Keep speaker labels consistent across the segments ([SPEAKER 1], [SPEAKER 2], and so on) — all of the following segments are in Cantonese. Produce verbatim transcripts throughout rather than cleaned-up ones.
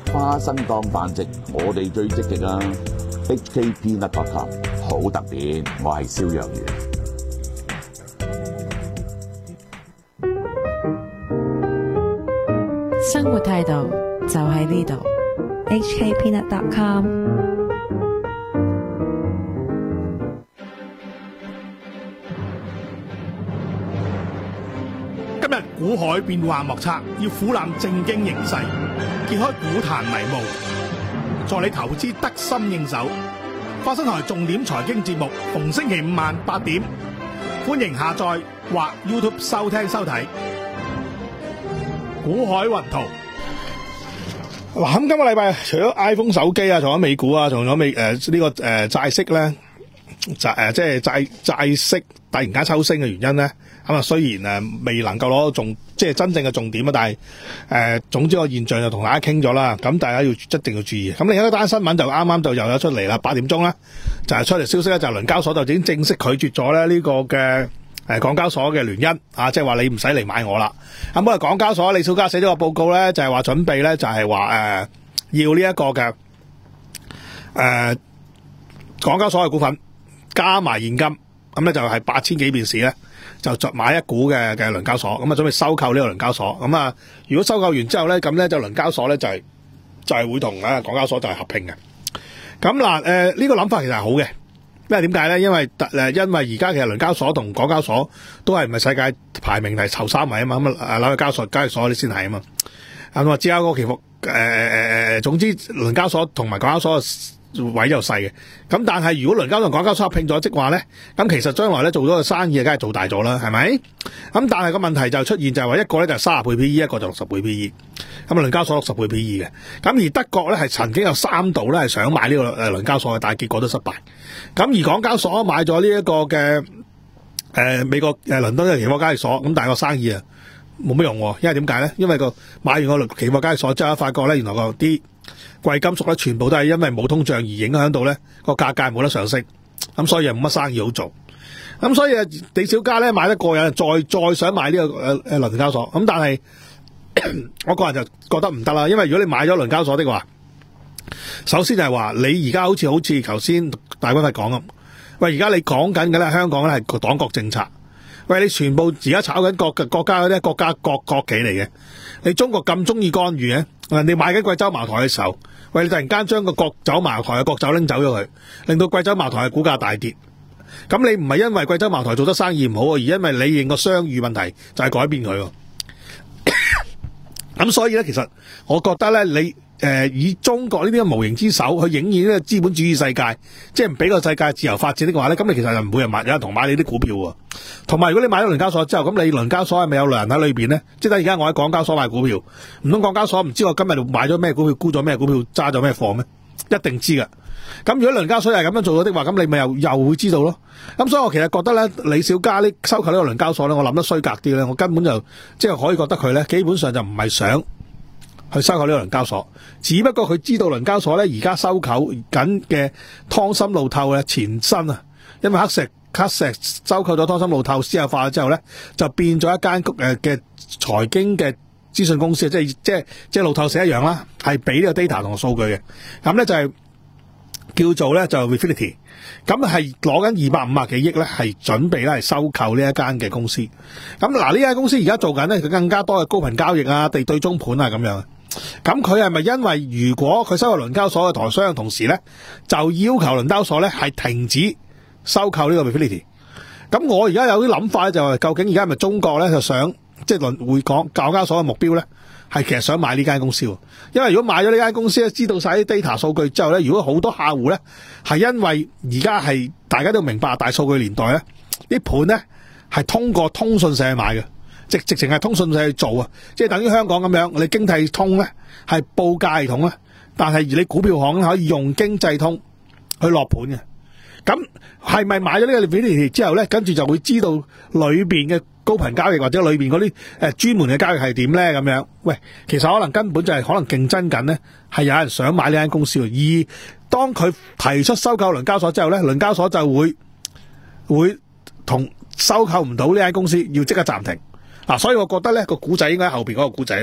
[SPEAKER 1] 花生當飯食，我哋最積極啊 ！H K Peanut dot com 好特別，我係蕭若元。
[SPEAKER 2] 生活態度就喺呢度
[SPEAKER 3] H K Peanut dot com。
[SPEAKER 4] 今日股海變幻莫測，要俯覽正經形勢，揭開股壇迷霧，助你投資得心應手。花生台重點財經節目，逢星期五晚八點，歡迎下載或 YouTube 收聽收睇。股海雲圖。嗱，咁今個禮拜除咗 iPhone 手機啊，仲有美股啊，仲有美誒呢個誒債息咧，債誒即係債債息突然間抽升嘅原因咧，咁啊雖然誒未能夠攞到重即係真正嘅重點啊，但係誒總之個現象就同大家傾咗啦，咁大家要一定要注意。咁另一單新聞就啱啱就又有出嚟啦，八點鐘啦，就係出嚟消息咧，就係倫交所就已經正式拒絕咗咧呢個嘅。誒港交所嘅聯姻啊，即係話你唔使嚟買我啦。咁本來港交所李小加寫咗個報告咧，就係話準備咧，就係話誒要呢一個嘅誒、呃、港交所嘅股份加埋現金，咁咧就係八千幾便士咧，就作買一股嘅嘅倫交所，咁啊準備收購呢個倫交所。咁啊，如果收購完之後咧，咁咧就倫交所咧就係、是、就係、是、會同啊港交所就係合併嘅。咁嗱誒呢個諗法其實係好嘅。因為點解咧？因為誒，因為而家其實倫交所同港交所都係唔係世界排名係頭三位啊嘛，咁啊紐約交所、交易所你先係啊嘛。咁啊，之後個期貨誒誒誒，總之倫交所同埋港交所位就細嘅。咁但係如果倫交所同港交所合併咗即話咧，咁其實將來咧做咗個生意，梗係做大咗啦，係咪？咁但係個問題就出現就係話一個咧就係三十倍 P E， 一個就六十倍 P E。咁啊，倫交所六十倍 P E 嘅。咁而德國咧係曾經有三度咧係想買呢個誒倫交所嘅，但係結果都失敗。咁而港交所買咗呢一個嘅誒、呃、美國誒倫敦嘅期貨交易所，咁但係個生意啊冇乜用，因為點解咧？因為個買完個期貨交易所之後，發覺咧原來個啲貴金屬咧全部都係因為冇通脹而影響到咧個價格冇得上升，咁所以又冇乜生意好做。咁所以啊，李小加咧買得過癮，再再想買呢、這個誒誒倫交所，咁但係我個人就覺得唔得啦，因為如果你買咗倫交所的話，首先就係話你而家好似好似頭先大軍係講咁，喂而家你講緊嘅咧香港咧係個黨國政策，喂你全部而家炒緊國嘅國家嗰啲國家國國企嚟嘅，你中國咁中意干預嘅，人哋買緊貴州茅台嘅時候，喂你突然間將個國酒茅台嘅國酒拎走咗佢，令到貴州茅台嘅股價大跌，咁你唔係因為貴州茅台做得生意唔好，而因為你認個商譽問題就係改變佢。咁所以咧，其實我覺得咧，你誒、呃、以中國呢啲無形之手去影現呢個資本主義世界，即係唔俾個世界自由發展的話咧，咁你其實就唔會有人買，有人同買你啲股票喎。同埋如果你買咗倫交所之後，咁你倫交所係咪有人喺裏邊咧？即係而家我喺港交所買股票，唔通港交所唔知我今日買咗咩股票，沽咗咩股票，揸咗咩貨咩？一定知噶。咁如果倫交所係咁樣做咗的話，咁你咪又又會知道咯。咁所以我其實覺得咧，李小加呢收購呢個倫交所咧，我諗得衰格啲咧，我根本就即係可以覺得佢咧，基本上就唔係想去收購呢個倫交所，只不過佢知道倫交所咧而家收購緊嘅湯森路透嘅前身啊，因為黑石黑石收購咗湯森路透私有化咗之後咧，就變咗一間誒嘅財經嘅資訊公司，即係即係即係路透社一樣啦，係俾呢個 data 同數據嘅。咁咧就係、是。叫做咧就 Refinitiv， 咁係攞緊二百五十幾億咧，係準備咧係收購呢一間嘅公司。咁嗱，呢間公司而家做緊咧，佢更加多嘅高頻交易啊、地對中盤啊咁樣。咁佢係咪因為如果佢收購倫交所嘅台商嘅同時咧，就要求倫交所咧係停止收購呢個 Refinitiv？ 咁我而家有啲諗法咧，就係究竟而家係咪中國咧就想即係倫會講港交所嘅目標咧？係其實想買呢間公司，因為如果買咗呢間公司咧，知道晒啲 data 數據之後咧，如果好多客戶咧係因為而家係大家都明白大數據年代咧，啲盤咧係通過通訊社去買嘅，直直情係通訊社去做啊，即係等於香港咁樣，你經濟通咧係報價系統咧，但係而你股票行可以用經濟通去落盤嘅。咁係咪買咗呢個 Refinitiv 之後咧，跟住就會知道裏邊嘅高頻交易或者裏邊嗰啲誒專門嘅交易係點咧？咁樣，喂，其實可能根本就係可能競爭緊咧，係有人想買呢間公司。而當佢提出收購倫交所之後咧，倫交所就會會同收購唔到呢間公司，要即刻暫停。嗱、啊，所以我覺得咧個古仔應該喺後邊嗰個古仔咧，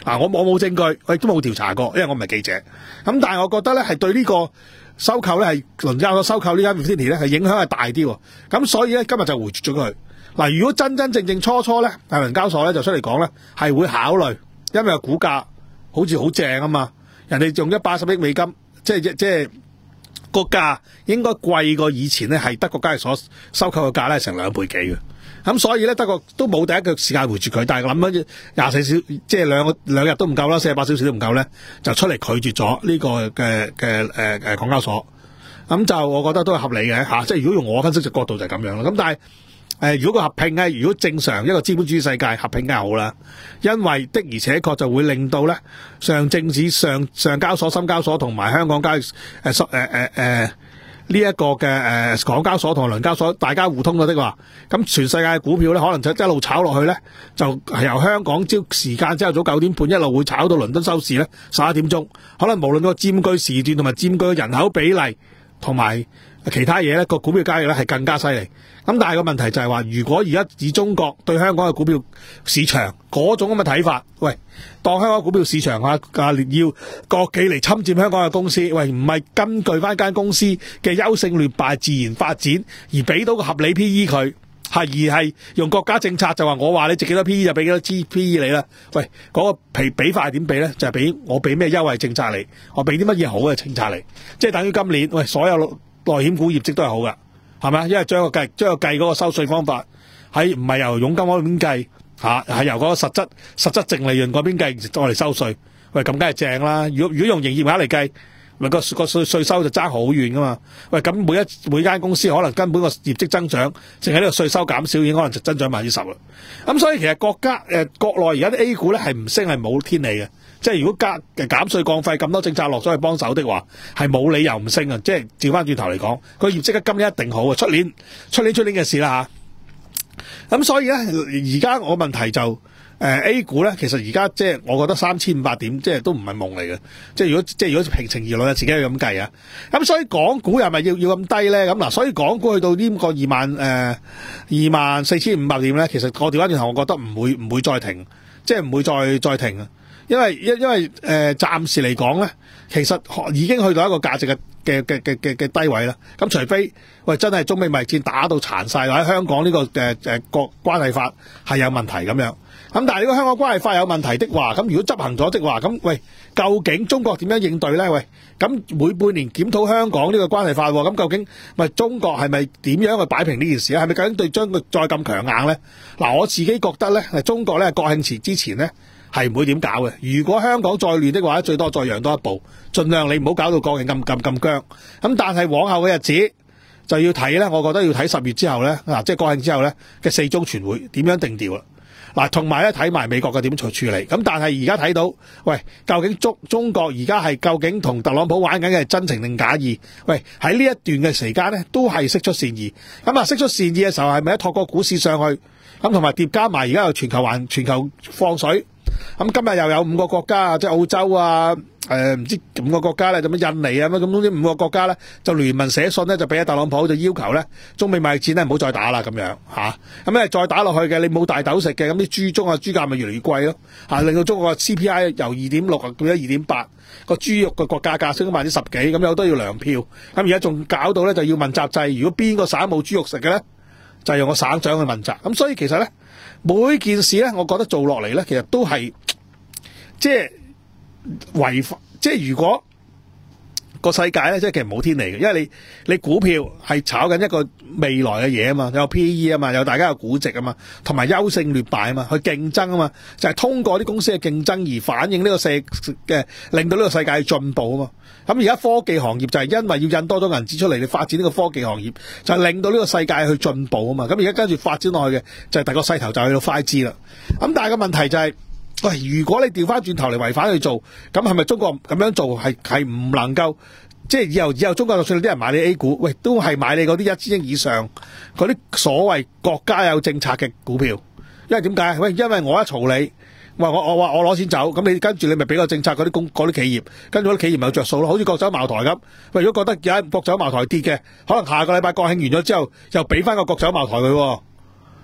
[SPEAKER 4] 嗱，我我冇證據，我亦都冇調查過，因為我唔係記者。咁但係我覺得咧係對呢個收購咧係倫交所收購呢間 Vicinity 咧係影響係大啲喎。咁所以咧今日就回絕咗佢。嗱，如果真真正正初初咧，係倫交所咧就出嚟講咧係會考慮，因為個股價好似好正啊嘛，人哋用一百一十億美金，即係即即係個價應該貴過以前咧係德國交易所收購嘅價咧成兩倍幾嘅。咁所以咧德國都冇第一個時間回絕佢，但係諗緊廿四小即係兩個兩日都唔夠啦，四十八小時都唔夠咧，就出嚟拒絕咗呢個嘅嘅誒誒港交所。咁就我覺得都係合理嘅嚇、啊，即係如果用我分析嘅角度就係咁樣啦。咁但係誒、呃，如果個合併咧，如果正常一個資本主義世界合併梗係好啦，因為的而且確就會令到咧上證指上上交所、深交所同埋香港交易誒誒誒誒呢一個嘅誒、呃、港交所同倫交所大家互通咗的話，咁全世界嘅股票咧可能就一路炒落去咧，就係由香港朝時間朝頭早九點半一路會炒到倫敦收市咧十一點鐘，可能無論個佔據時段同埋佔據嘅人口比例同埋其他嘢咧，個股票交易咧係更加犀利。咁但係個問題就係話，如果而家以中國對香港嘅股票市場嗰種咁嘅睇法，喂，當香港股票市場啊啊要國企嚟侵佔香港嘅公司，喂，唔係根據翻間公司嘅優勝劣敗自然發展而俾到個合理 P E 佢，係而係用國家政策就話我話你值幾多 P E 就俾幾多 P E 你啦。喂，嗰、那個比比法係點俾咧？就係、是、俾我俾咩優惠政策你，我俾啲乜嘢好嘅政策你，即係等於今年喂所有內險股業績都係好噶。係咪？因為將個計將個計嗰個收稅方法喺唔係由佣金嗰邊計嚇，係、啊、由嗰個實質實質淨利潤嗰邊計再嚟收稅。喂，咁梗係正啦！如果如果用營業額嚟計，咪、那個個稅稅收就爭好遠噶嘛。喂，咁每一每間公司可能根本個業績增長，淨係呢個稅收減少已經可能就增長百分之十啦。咁所以其實國家誒、呃、國內而家啲 A 股咧係唔升係冇天理嘅。即係如果加減稅降費咁多政策落咗去幫手的話，係冇理由唔升啊！即係調翻轉頭嚟講，個業績今年一定好啊！出年出年出年嘅事啦嚇。咁所以咧，而家我問題就誒、呃、A 股咧，其實而家即係我覺得三千五百點，即係都唔係夢嚟嘅。即係如果即係如果平情而論啊，自己去咁計啊。咁所以港股又係咪要要咁低咧？咁嗱，所以港股去到呢個二萬誒二萬四千五百點咧，其實我調翻轉頭，我覺得唔會唔會再停，即係唔會再再停啊！因為因因為誒、呃、暫時嚟講咧，其實已經去到一個價值嘅嘅嘅嘅嘅嘅低位啦。咁除非喂真係中美貿易戰打到殘晒，或者香港呢、這個誒誒國關係法係有問題咁樣。咁但係呢個香港關係法有問題的話，咁如果執行咗的話，咁喂究竟中國點樣應對咧？喂，咁每半年檢討香港呢個關係法，咁究竟喂中國係咪點樣去擺平呢件事咧？係咪究竟對將佢再咁強硬咧？嗱，我自己覺得咧，係中國咧國慶前之前咧。係唔會點搞嘅。如果香港再亂的話，最多再讓多一步，盡量你唔好搞到國慶咁咁咁僵。咁但係往後嘅日子就要睇咧，我覺得要睇十月之後咧，嗱、啊、即係國慶之後咧嘅四中全會點樣定調啦。嗱，同埋咧睇埋美國嘅點處處理。咁但係而家睇到，喂，究竟中中國而家係究竟同特朗普玩緊嘅係真情定假意？喂，喺呢一段嘅時間咧，都係釋出善意。咁啊，釋出善意嘅時候係咪一托個股市上去？咁同埋疊加埋而家又全球環全球放水。咁今日又有五個國家啊，即係澳洲啊，誒、呃、唔知五個國家咧，就乜印尼啊，咁總之五個國家咧就聯盟寫信咧，就俾阿特朗普就要求咧中美貿易戰咧唔好再打啦咁樣嚇。咁咧再打落去嘅，你冇大豆食嘅，咁啲豬中啊豬價咪越嚟越貴咯嚇，令到中國嘅 C P I 由二點六啊變咗二點八，個豬肉嘅國價格升咗百分之十幾，咁有都要糧票。咁而家仲搞到咧就要問責制，如果邊個省冇豬肉食嘅咧，就係用個省長去問責。咁所以其實咧。每件事咧，我覺得做落嚟咧，其實都係即係違法。即係如果個世界咧，即係其實冇天理嘅，因為你你股票係炒緊一個未來嘅嘢啊嘛，有 P E 啊嘛，有大家有估值啊嘛，同埋優勝劣敗啊嘛，去競爭啊嘛，就係、是、通過啲公司嘅競爭而反映呢個世嘅，令到呢個世界進步啊嘛。咁而家科技行業就係因為要印多咗銀紙出嚟，你發展呢個科技行業，就係令到呢個世界去進步啊嘛。咁而家跟住發展落去嘅就係第個勢頭就去到 五 G 啦。咁但係個問題就係、是，喂，如果你調翻轉頭嚟違反去做，咁係咪中國咁樣做係係唔能夠？即係以後以後中國就算啲人買你 A 股，喂，都係買你嗰啲一千億以上嗰啲所謂國家有政策嘅股票。因為點解？喂，因為我一嘈你。喂，我我話我攞錢走，咁你跟住你咪俾個政策嗰啲公嗰啲企業，跟住嗰啲企業咪有着數咯。好似國酒茅台咁，喂，如果覺得有一國酒茅台跌嘅，可能下個禮拜國慶完咗之後，又俾翻個國酒茅台佢。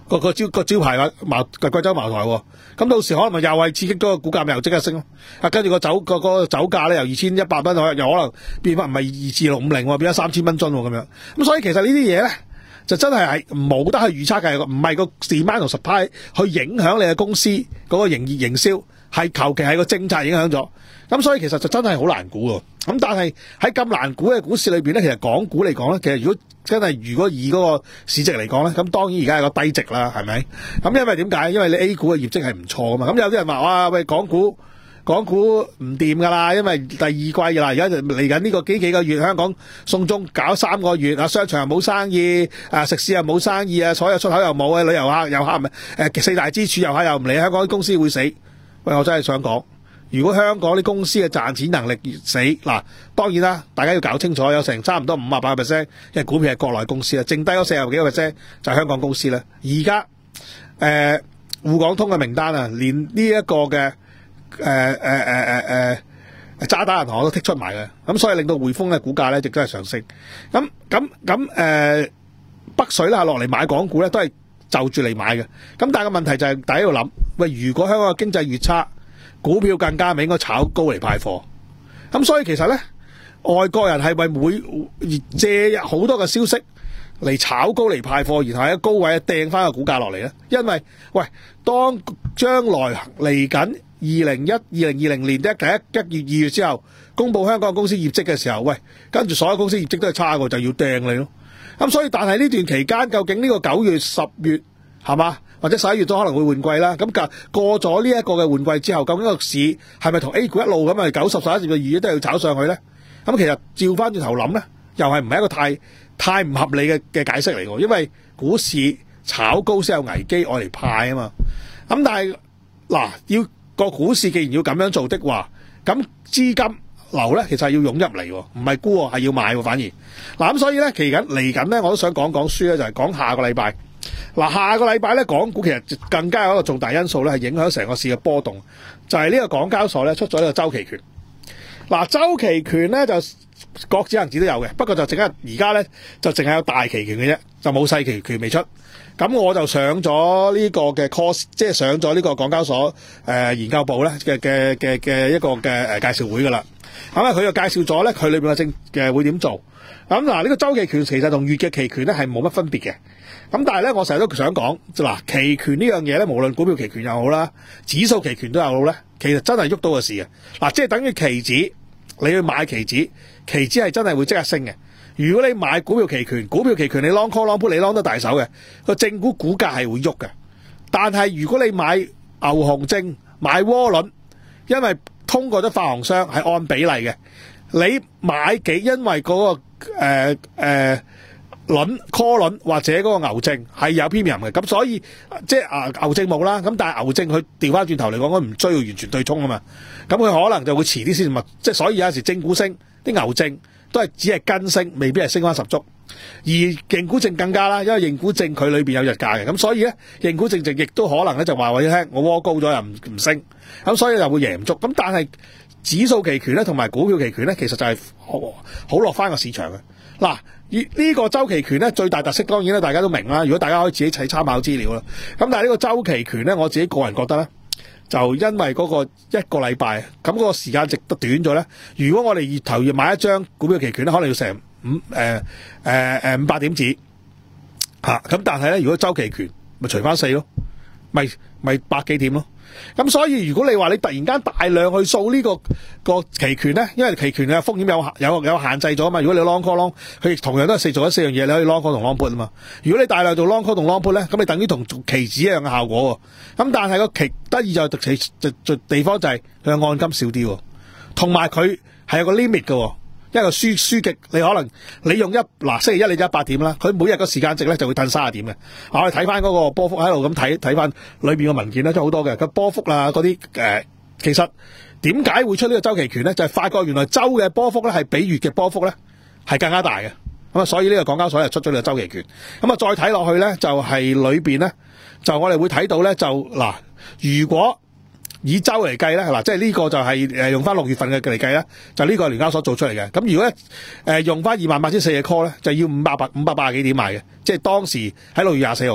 [SPEAKER 4] 個個招個招牌啊茅個貴州茅台喎，咁到時可能咪又係刺激咗個股價咪又即刻升咯。啊，跟住個酒個個酒價咧由二千一百蚊又可能變翻唔係二至六五零，變咗三千蚊樽咁樣。咁所以其實呢啲嘢咧就真係係冇得去預測嘅，唔係個 demand 同 supply 去影響你嘅公司嗰個營業營銷，係求其係個政策影響咗。咁所以其實就真係好難估喎。咁但係喺咁難估嘅股市裏邊咧，其實港股嚟講咧，其實如果真係如果以嗰個市值嚟講咧，咁當然而家係個低值啦，係咪？咁因為點解？因為你 A 股嘅業績係唔錯噶嘛。咁有啲人話哇喂，港股港股唔掂噶啦，因為第二季啦，而家就嚟緊呢個幾幾個月，香港送中搞三個月啊，商場又冇生意，啊食肆又冇生意啊，所有出口又冇啊，旅遊客遊客咪誒四大支柱遊客又唔嚟，香港啲公司會死。喂，我真係想講。如果香港啲公司嘅賺錢能力死嗱，當然啦，大家要搞清楚，有成差唔多五啊八個 percent 嘅股票係國內公司啦，剩低嗰四十幾個 percent 就係香港公司啦。而家誒滬港通嘅名單啊，連呢一個嘅誒誒誒誒誒渣打銀行都剔出埋嘅，咁所以令到匯豐嘅股價咧亦都係上升。咁咁咁誒北水啦落嚟買港股咧，都係就住嚟買嘅。咁但係個問題就係大家要諗，喂，如果香港嘅經濟越差，股票更加咪應該炒高嚟派貨，咁所以其實咧，外國人係咪會借好多嘅消息嚟炒高嚟派貨，然後喺高位掟翻個股價落嚟咧？因為喂，當將來嚟緊二零一二零二零年一第一一月二月之後，公布香港公司業績嘅時候，喂，跟住所有公司業績都係差嘅，就要掟你咯。咁所以，但係呢段期間，究竟呢個九月、十月係嘛？或者十一月都可能會換季啦，咁過咗呢一個嘅換季之後，究竟個市係咪同 A 股一路咁啊九十、十一、十二月都要炒上去咧？咁其實照翻轉頭諗咧，又係唔係一個太太唔合理嘅嘅解釋嚟喎？因為股市炒高先有危機，愛嚟派啊嘛。咁但係嗱，要個股市既然要咁樣做的話，咁資金流咧其實係要湧入嚟，唔係沽喎，係要買喎。反而嗱咁，所以咧期緊嚟緊咧，我都想講講書咧，就係講下個禮拜。嗱，下個禮拜咧，港股其實更加有一個重大因素咧，係影響成個市嘅波動，就係、是、呢個港交所咧出咗呢個周期權。嗱，周期權咧就國指恒指都有嘅，不過就淨係而家咧就淨係有大期權嘅啫，就冇細期權未出。咁我就上咗呢個嘅 course， 即係上咗呢個港交所誒、呃、研究部咧嘅嘅嘅嘅一個嘅誒介紹會噶啦。咁啊，佢就介紹咗咧，佢裏邊嘅正嘅會點做。咁嗱，呢個周期權其實同月嘅期權咧係冇乜分別嘅。咁但係咧，我成日都想講，嗱，期權呢樣嘢咧，無論股票期權又好啦，指數期權都有好咧，其實真係喐到個市嘅。嗱，即係等於期指，你去買期指，期指係真係會即刻升嘅。如果你買股票期權，股票期權你 long call long put 你 long 得大手嘅，個正股股價係會喐嘅。但係如果你買牛熊證、買窩輪，因為通過咗發行商係按比例嘅，你買幾因為嗰、那個誒誒。呃呃輪 call 輪或者嗰個牛證係有 premium 嘅，咁所以即係啊牛證冇啦，咁但係牛證佢調翻轉頭嚟講，我唔需要完全對沖啊嘛，咁佢可能就會遲啲先，即係所以有陣時正股升，啲牛證都係只係跟升，未必係升翻十足，而認股證更加啦，因為認股證佢裏邊有日價嘅，咁所以咧認股證就亦都可能咧就話俾你聽，我窩高咗又唔唔升，咁所以就會贏唔足，咁但係指數期權咧同埋股票期權咧，其實就係好好落翻個市場嘅。嗱，呢個周期權咧最大特色當然咧大家都明啦，如果大家可以自己睇參考資料啦。咁但係呢個周期權咧，我自己個人覺得咧，就因為嗰個一個禮拜，咁嗰個時間值得短咗咧。如果我哋月頭要買一張股票期權咧，可能要成五誒誒誒五百點子嚇。咁但係咧，如果周期權咪除翻四咯，咪咪百幾點咯。咁所以如果你話你突然間大量去掃呢、這個個期權咧，因為期權嘅風險有有有限制咗啊嘛。如果你 long call long，佢同樣都係四做咗四樣嘢，你可以 long call 同 long put 啊嘛。如果你大量做 long call 同 long put 咧，咁你等於同做期指一樣嘅效果喎。咁但係個期得意就係期就就地方就係佢嘅按金少啲喎，同埋佢係有個 limit 嘅。一個輸輸極，你可能你用一嗱星期一你就一百點啦，佢每日個時間值咧就會褪三十點嘅。我哋睇翻嗰個波幅喺度咁睇睇翻裏邊嘅文件咧，都好多嘅。個波幅啊嗰啲誒，其實點解會出呢個周期權咧？就係、是、發覺原來周嘅波幅咧係比月嘅波幅咧係更加大嘅。咁啊，所以呢個港交所就出咗呢個周期權。咁啊，再睇落去咧就係、是、裏邊咧就我哋會睇到咧就嗱，如果以周嚟計咧，嗱，即係呢個就係誒用翻六月份嘅嚟計咧，就呢個係聯交所做出嚟嘅。咁如果咧誒、呃、用翻二萬八千四嘅 call 咧，就要五百八五百八十幾點買嘅，即係當時喺六月廿四號。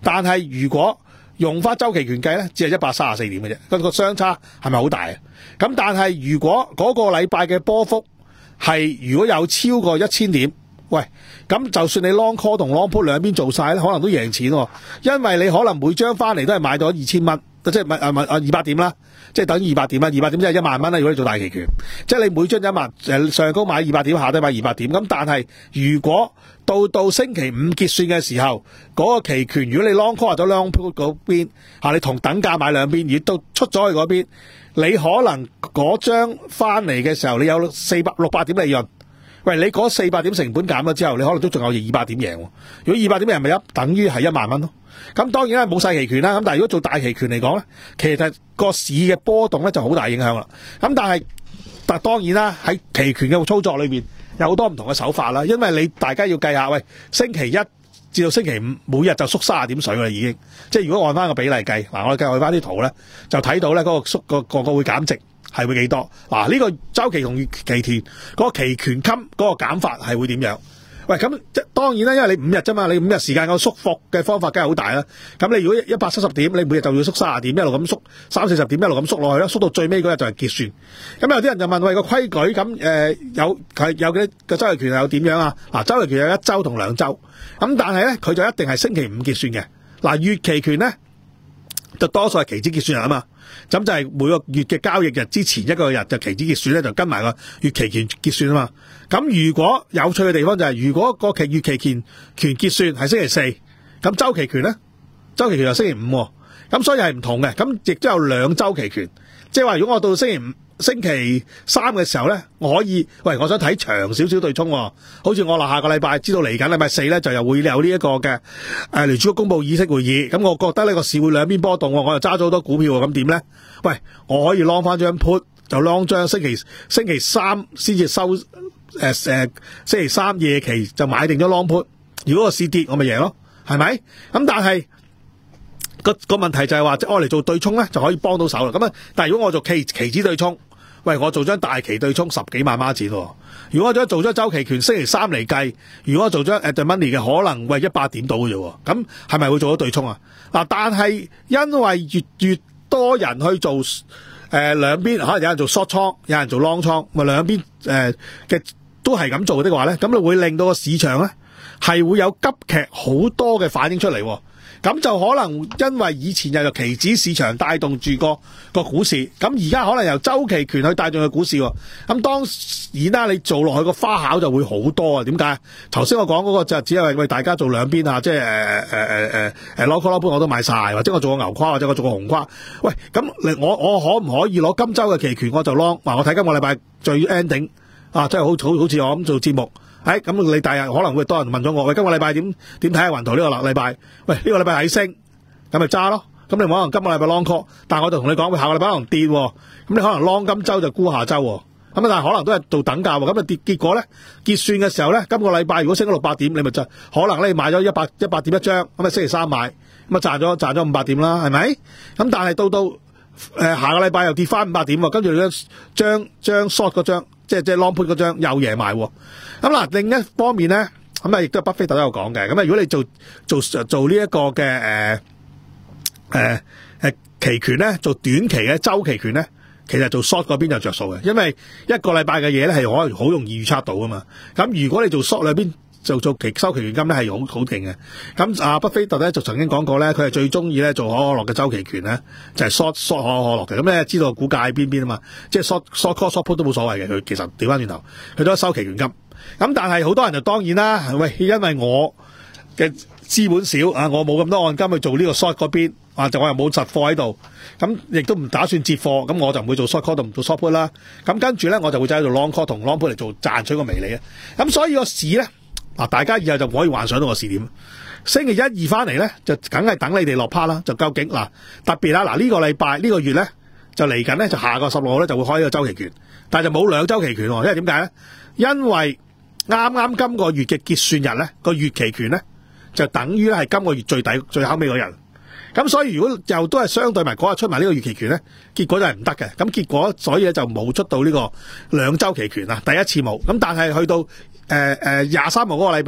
[SPEAKER 4] 但係如果用翻周期權計咧，只係一百三十四點嘅啫，嗰個相差係咪好大啊？咁但係如果嗰個禮拜嘅波幅係如果有超過一千點，喂，咁就算你 long call 同 long put 兩邊做晒咧，可能都贏錢喎，因為你可能每張翻嚟都係買咗二千蚊，即係咪啊咪啊二百點啦，即係等於二百點啦，二百點即係一萬蚊啦。如果你做大期權，即係你每張一萬誒上高買二百點，下低買二百點。咁但係如果到到星期五結算嘅時候，嗰、那個期權如果你 long call 或者 long put 嗰邊嚇，你同等價買兩邊，而到出咗去嗰邊，你可能嗰張翻嚟嘅時候，你有四百六百點利潤。喂，你嗰四百點成本減咗之後，你可能都仲有二百點贏喎。如果二百點贏咪一等於係一萬蚊咯。咁當然啦，冇晒期權啦。咁但係如果做大期權嚟講咧，其實個市嘅波動咧就好大影響啦。咁但係但當然啦，喺期權嘅操作裏邊有好多唔同嘅手法啦。因為你大家要計下，喂，星期一至到星期五每日就縮三十點水啦，已經。即係如果按翻個比例計，嗱，我哋計按翻啲圖咧，就睇到咧嗰個縮個個個會減值。係會幾多？嗱、啊，呢、這個週期同月期權嗰、那個期權金嗰個減法係會點樣？喂，咁即當然啦，因為你五日啫嘛，你五日時間個縮幅嘅方法梗係好大啦。咁你如果一百七十點，你每日就要縮三十點，一路咁縮三四十點，一路咁縮落去啦，縮到最尾嗰日就係結算。咁有啲人就問：喂，個規矩咁誒、呃、有係有嘅個週期權係有點樣啊？嗱，週期權有一週同兩週，咁但係咧佢就一定係星期五結算嘅。嗱、啊，月期權咧就多數係期指結算日啊嘛。咁就係每個月嘅交易日之前一個日就期指結算咧，就跟埋個月期權結算啊嘛。咁如果有趣嘅地方就係、是，如果個期月期權權結算係星期四，咁週期權咧，週期權就星期五、哦，咁所以係唔同嘅。咁亦都有兩週期權，即係話如果我到星期五、星期三嘅時候咧，我可以喂，我想睇長少少對沖、哦，好似我落下個禮拜知道嚟緊禮拜四咧就又會有呢一個嘅誒聯儲局公佈議息會議，咁我覺得呢個市會兩邊波動，我又揸咗好多股票，咁點咧？喂，我可以 long 翻張 put， 就 long 張星期星期三先至收誒誒、呃呃、星期三夜期就買定咗 long put， 如果個市跌我咪贏咯，係咪？咁但係個個問題就係話，即係我嚟做對沖咧就可以幫到手啦。咁啊，但係如果我做期期指對沖，喂，我做張大期對沖十幾萬孖錢喎。如果我做做張週期權星期三嚟計，如果我做張 at the money 嘅，可能喂一百點到嘅啫。咁係咪會做到對沖啊？嗱，但係因為越越多人去做誒兩邊，可能有人做 short 倉，有人做 long 倉，咪兩邊誒嘅都係咁做的話咧，咁就會令到個市場咧係會有急劇好多嘅反應出嚟。咁就可能因為以前又有期指市場帶動住個個股市，咁而家可能由週期權去帶動個股市。咁當然啦，你做落去個花巧就會好多啊。點解？頭先我講嗰個就只係為大家做兩邊啊，即係誒誒誒誒誒攞 call 攞 put 我都買晒，或者我做個牛跨，或者我做個紅跨。喂，咁我我可唔可以攞今週嘅期權我就 long？嗱，我睇今個禮拜最 ending 啊，真係好好好似我咁做節目。誒，咁、哎、你第日可能會多人問咗我，喂，今個禮拜點點睇下雲圖呢個禮禮拜？喂，呢、這個禮拜係升，咁咪揸咯。咁你可能今個禮拜 long call，但係我就同你講，喂，下個禮拜可能跌，咁你可能 long 今週就沽下週，咁啊，但係可能都係做等價，咁啊跌結果咧結算嘅時候咧，今個禮拜如果升咗六百點，你咪就可能咧你買咗一百一百點一張，咁啊星期三買，咁啊賺咗賺咗五百點啦，係咪？咁但係到到誒、呃、下個禮拜又跌翻五百點，跟住咧將將 short 嗰張。即係即係 long put 嗰張又贏埋喎，咁嗱另一方面咧，咁啊亦都係巴菲特都有講嘅，咁啊如果你做做做呢一個嘅誒誒誒期權咧，做短期嘅週期權咧，其實做 short 嗰邊就着數嘅，因為一個禮拜嘅嘢咧係可能好容易預測到噶嘛，咁如果你做 short 兩邊就做期收期權金咧係好好勁嘅，咁啊巴菲特咧就曾經講過咧，佢係最中意咧做可可樂嘅週期權咧，就係、是、short short 可可樂嘅，咁咧知道股價喺邊邊啊嘛，即係 short short call short put 都冇所謂嘅，佢其實調翻轉頭，佢都係收期權金，咁但係好多人就當然啦，喂，因為我嘅資本少啊，我冇咁多按金去做呢個 short 嗰邊，啊就我又冇實貨喺度，咁亦都唔打算接貨，咁我就唔會做 short call 同唔做 short put 啦，咁跟住咧我就會走喺度 long call 同 long put 嚟做賺取個微利啊，咁所以個市咧。嗱，大家以後就唔可以幻想到個市點。星期一二翻嚟咧，就梗係等你哋落趴啦。就究竟嗱，特別啦，嗱、這、呢個禮拜呢、這個月咧，就嚟緊咧，就下個十六號咧就會開呢個週期權，但係就冇兩週期權喎。因為點解咧？因為啱啱今個月嘅結算日咧，個月期權咧就等於咧係今個月最底最後尾嗰日。咁所以如果又都係相對埋嗰日出埋呢個月期權咧，結果就係唔得嘅。咁結果所以咧就冇出到呢個兩週期權啊，第一次冇。咁但係去到誒誒廿三號嗰個禮拜咧，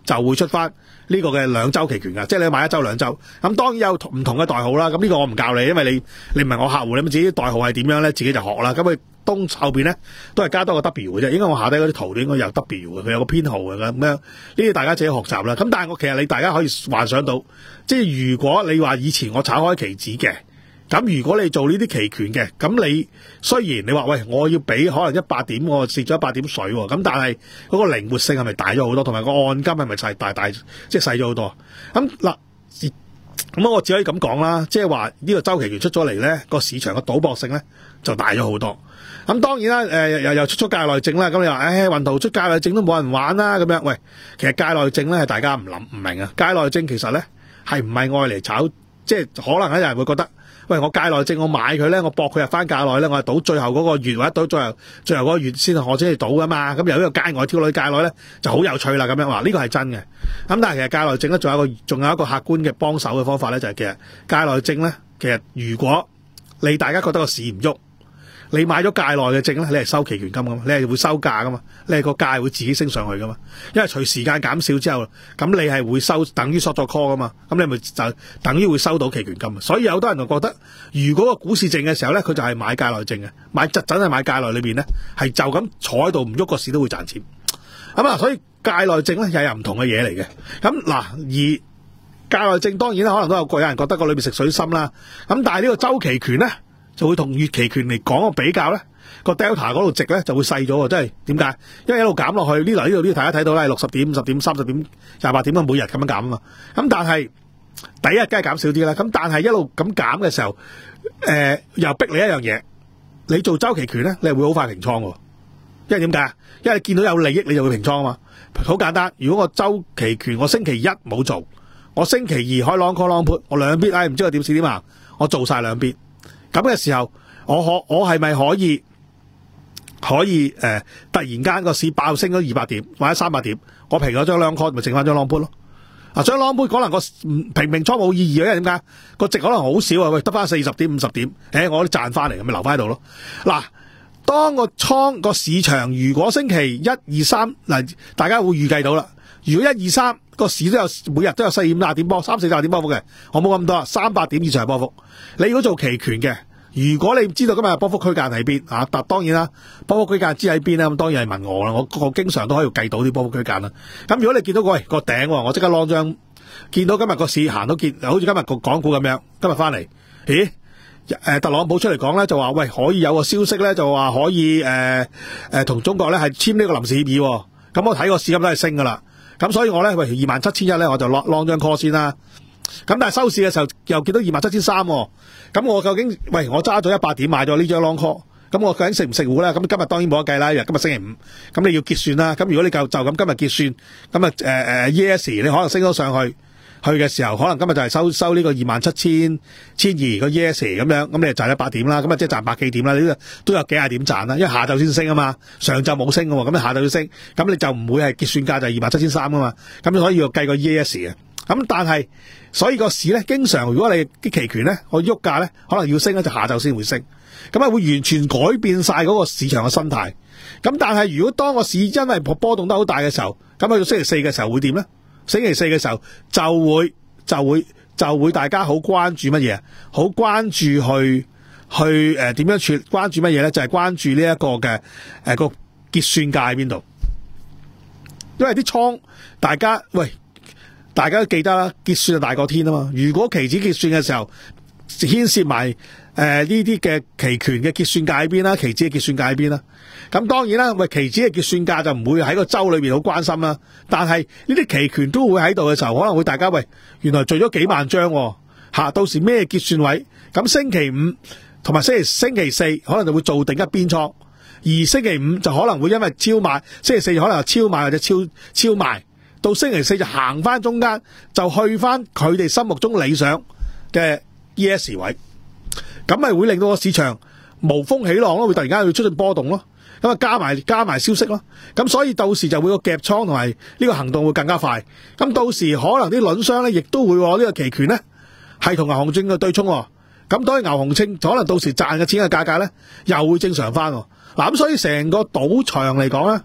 [SPEAKER 4] 就會出翻呢個嘅兩週期權㗎，即係你買一週兩週。咁當然有唔同嘅代號啦。咁呢個我唔教你，因為你你唔係我客戶，你咪自己代號係點樣咧，自己就學啦。咁佢東後邊咧都係加多個 W 嘅啫。應該我下低嗰啲圖都應該有 W 嘅，佢有個編號嘅咁樣。呢啲大家自己學習啦。咁但係我其實你大家可以幻想到，即係如果你話以前我炒開期指嘅。咁如果你做呢啲期權嘅，咁你雖然你話喂，我要俾可能一百點，我蝕咗一百點水喎，咁但係嗰個靈活性係咪大咗好多，同埋個按金係咪細大大即係細咗好多？咁嗱，咁我只可以咁講啦，即係話呢個週期權出咗嚟咧，個市場嘅賭博性咧就大咗好多。咁當然啦，誒、呃、又又出出界內證啦，咁你話誒運途出界內證都冇人玩啦，咁樣喂，其實界內證咧係大家唔諗唔明啊，界內證其實咧係唔係愛嚟炒，即係可能有人會覺得。喂，我界內證我買佢咧，我搏佢入翻界內咧，我係賭最後嗰個月或者賭最後最後嗰個月先我先去賭噶嘛。咁由呢個界外跳落去界內咧，就好有趣啦。咁樣話呢個係真嘅。咁但係其實界內證咧，仲有一個仲有一個客觀嘅幫手嘅方法咧，就係、是、其實界內證咧，其實如果你大家覺得個市唔喐，你買咗界內嘅證咧，你係收期權金噶嘛，你係會收價噶嘛，你係個價會自己升上去噶嘛。因為隨時間減少之後，咁你係會收等於 short 咗 call 噶嘛，咁你咪就等於會收到期權金。所以有好多人就覺得，如果個股市靜嘅時候咧，佢就係買界內證嘅，買真真係買界內裏邊咧，係就咁坐喺度唔喐個市都會賺錢。咁啊，所以界內證咧又有唔同嘅嘢嚟嘅。咁嗱，而界內證當然咧，可能都有個有人覺得個裏邊食水深啦。咁但係呢個週期權咧，就會同月期權嚟講個比較咧，個 delta 嗰度值咧就會細咗喎，即係點解？因為一路減落去呢度呢度呢度，大家睇到咧，六十點、五十點、三十點、廿八點咁每日咁樣減啊嘛。咁但係第一日梗係減少啲啦。咁但係一路咁減嘅時候，誒、呃、又逼你一樣嘢，你做週期權咧，你係會好快平倉喎。因為點解？因為你見到有利益你就會平倉啊嘛。好簡單，如果我週期權我星期一冇做，我星期二開 long call long put，我兩邊唉唔知我點試點啊，我做晒兩邊。咁嘅時候，我可我係咪可以可以誒、呃、突然間個市爆升咗二百點或者三百點，我平咗張 long call 咪剩翻張 long put 咯？啊，張 long put可能個平平倉冇意義嘅，因為點解個值可能好少啊？喂，得翻四十點五十點，誒我都賺翻嚟，咪留翻喺度咯。嗱，當個倉個市場如果星期一二三嗱，大家會預計到啦。如果一二三個市都有每日都有四五廿點波，三四廿點波幅嘅，我冇咁多，三百點以上嘅波幅。你如果做期權嘅，如果你知道今日波幅區間喺邊啊，但當然啦，波幅區間知喺邊咧，咁當然係問我啦。我我經常都可以計到啲波幅區間啦。咁如果你見到喂個頂，我即刻攞張見到今日個市行到見，好似今日個港股咁樣，今日翻嚟，咦？誒特朗普出嚟講咧，就話喂可以有個消息咧，就話可以誒誒同中國咧係簽呢個臨時協議。咁我睇個市咁都係升噶啦。咁所以我咧喂二萬七千一咧，我就攞攞張 call 先啦。咁但係收市嘅時候又見到二萬七千三，咁我究竟喂我揸咗一百點買咗呢張 long call，咁我究竟食唔食糊咧？咁今日當然冇得計啦，因為今日星期五，咁你要結算啦。咁如果你就就咁今日結算，咁啊誒誒 yes 你可能升咗上去，去嘅時候可能今日就係收收呢個二萬七千千二個 yes 咁樣，咁你就賺一百點啦，咁啊即係賺百幾點啦，你都有幾廿點賺啦，因為下晝先升啊嘛，上晝冇升嘅喎，咁你下晝要升，咁你就唔會係結算價就係二萬七千三啊嘛，咁你可以要計個 yes 嘅。咁但係，所以個市咧，經常如果你啲期權咧，我喐價咧，可能要升咧，就下晝先會升，咁啊會完全改變晒嗰個市場嘅生態。咁但係如果當個市因為波動得好大嘅時候，咁去到星期四嘅時候會點咧？星期四嘅時候就會就會就會大家好關注乜嘢？好關注去去誒點樣處關注乜嘢咧？就係、是、關注呢一個嘅誒個結算價喺邊度？因為啲倉大家喂。大家都記得啦，結算就大過天啊嘛！如果期指結算嘅時候牽涉埋誒呢啲嘅期權嘅結算價喺邊啦，期指嘅結算價喺邊啦，咁當然啦，喂期指嘅結算價就唔會喺個週裏邊好關心啦。但係呢啲期權都會喺度嘅時候，可能會大家喂原來做咗幾萬張喎、啊、到時咩結算位？咁星期五同埋星期星期四可能就會做定一邊倉，而星期五就可能會因為超賣，星期四可能超賣或者超超賣。到星期四就行翻中間，就去翻佢哋心目中理想嘅 E S 位，咁咪會令到個市場無風起浪咯，會突然間會出現波動咯，咁啊加埋加埋消息咯，咁所以到時就會個夾倉同埋呢個行動會更加快，咁到時可能啲輪商咧亦都會呢個期權咧係同牛熊證嘅對沖，咁當然牛熊證可能到時賺嘅錢嘅價格咧又會正常翻，嗱咁所以成個賭場嚟講咧。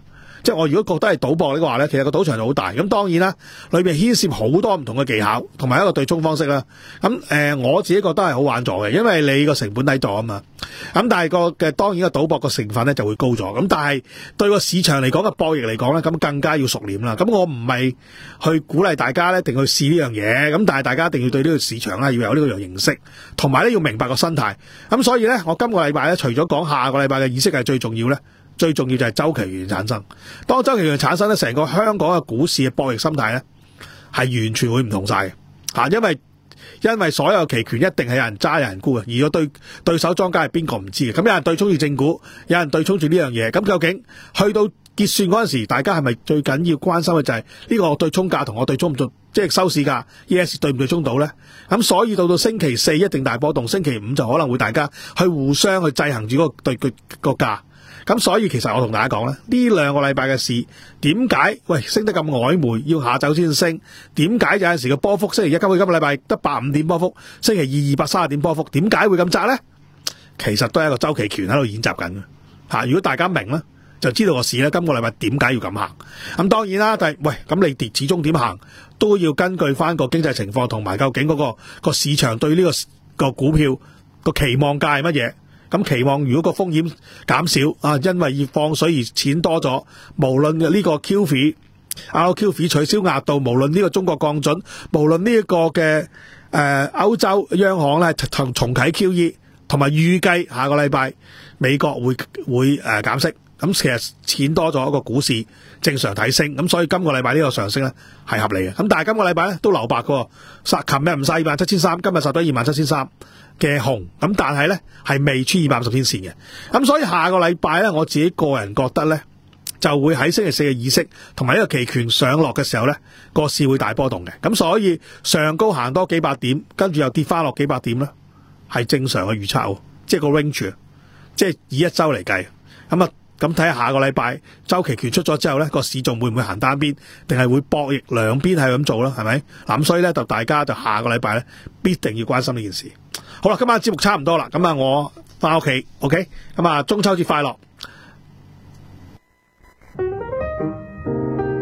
[SPEAKER 4] 即係我如果覺得係賭博嘅話咧，其實個賭場就好大。咁當然啦，裏邊牽涉好多唔同嘅技巧，同埋一個對沖方式啦。咁誒、呃，我自己覺得係好玩咗嘅，因為你個成本低咗啊嘛。咁但係個嘅當然個賭博個成分咧就會高咗。咁但係對個市場嚟講嘅博弈嚟講咧，咁更加要熟練啦。咁我唔係去鼓勵大家咧，一定去試呢樣嘢。咁但係大家一定要對呢個市場咧要有呢個樣認識，同埋咧要明白個生態。咁所以咧，我今個禮拜咧，除咗講下個禮拜嘅意識係最重要咧。最重要就係周期權產生，當周期權產生咧，成個香港嘅股市嘅博弈心態咧係完全會唔同晒嘅吓，因為因為所有期權一定係有人揸有人沽嘅，而個對對手莊家係邊個唔知嘅，咁有人對沖住正股，有人對沖住呢樣嘢，咁究竟去到結算嗰陣時，大家係咪最緊要關心嘅就係呢個對沖價同我對沖唔做，即係收市價 yes 對唔對沖到咧？咁所以到到星期四一定大波動，星期五就可能會大家去互相去制衡住嗰個對佢個價。咁所以其實我同大家講咧，呢兩個禮拜嘅市點解喂升得咁曖昧，要下晝先升？點解有陣時嘅波幅星期一今個今個禮拜得百五點波幅，星期二二百三十點波幅，點解會咁窄咧？其實都係一個周期權喺度演習緊嘅吓。如果大家明咧，就知道個市咧今個禮拜點解要咁行。咁當然啦，但係喂咁你跌始終點行都要根據翻個經濟情況同埋究竟嗰個個市場對呢個個股票個期望價係乜嘢。咁期望如果個風險減少啊，因為要放水而錢多咗，無論呢個 Q F I、R Q F I 取消額度，無論呢個中國降準，無論呢一個嘅誒歐洲央行咧重重啟 Q E， 同埋預計下個禮拜美國會會誒減息，咁其實錢多咗，個股市正常睇升，咁所以今個禮拜呢個上升咧係合理嘅。咁但係今個禮拜咧都留白嘅，殺琴日唔晒二萬七千三，今日殺到二萬七千三。嘅紅，咁但係咧係未穿二百五十天線嘅，咁所以下個禮拜咧，我自己個人覺得咧，就會喺星期四嘅議息同埋呢個期權上落嘅時候咧，個市會大波動嘅，咁所以上高行多幾百點，跟住又跌翻落幾百點咧，係正常嘅預測，即係個 range， 即係以一周嚟計，咁啊，咁睇下下個禮拜周期權出咗之後咧，個市仲會唔會行單邊，定係會博弈兩邊係咁做啦，係咪？嗱，咁所以咧就大家就下個禮拜咧必定要關心呢件事。好啦，今晚節目差唔多啦，咁啊，我翻屋企 ，OK，咁啊，中秋節快樂！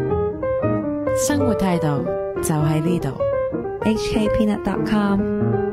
[SPEAKER 2] 生活態度就喺呢度
[SPEAKER 3] H K Peanut dot com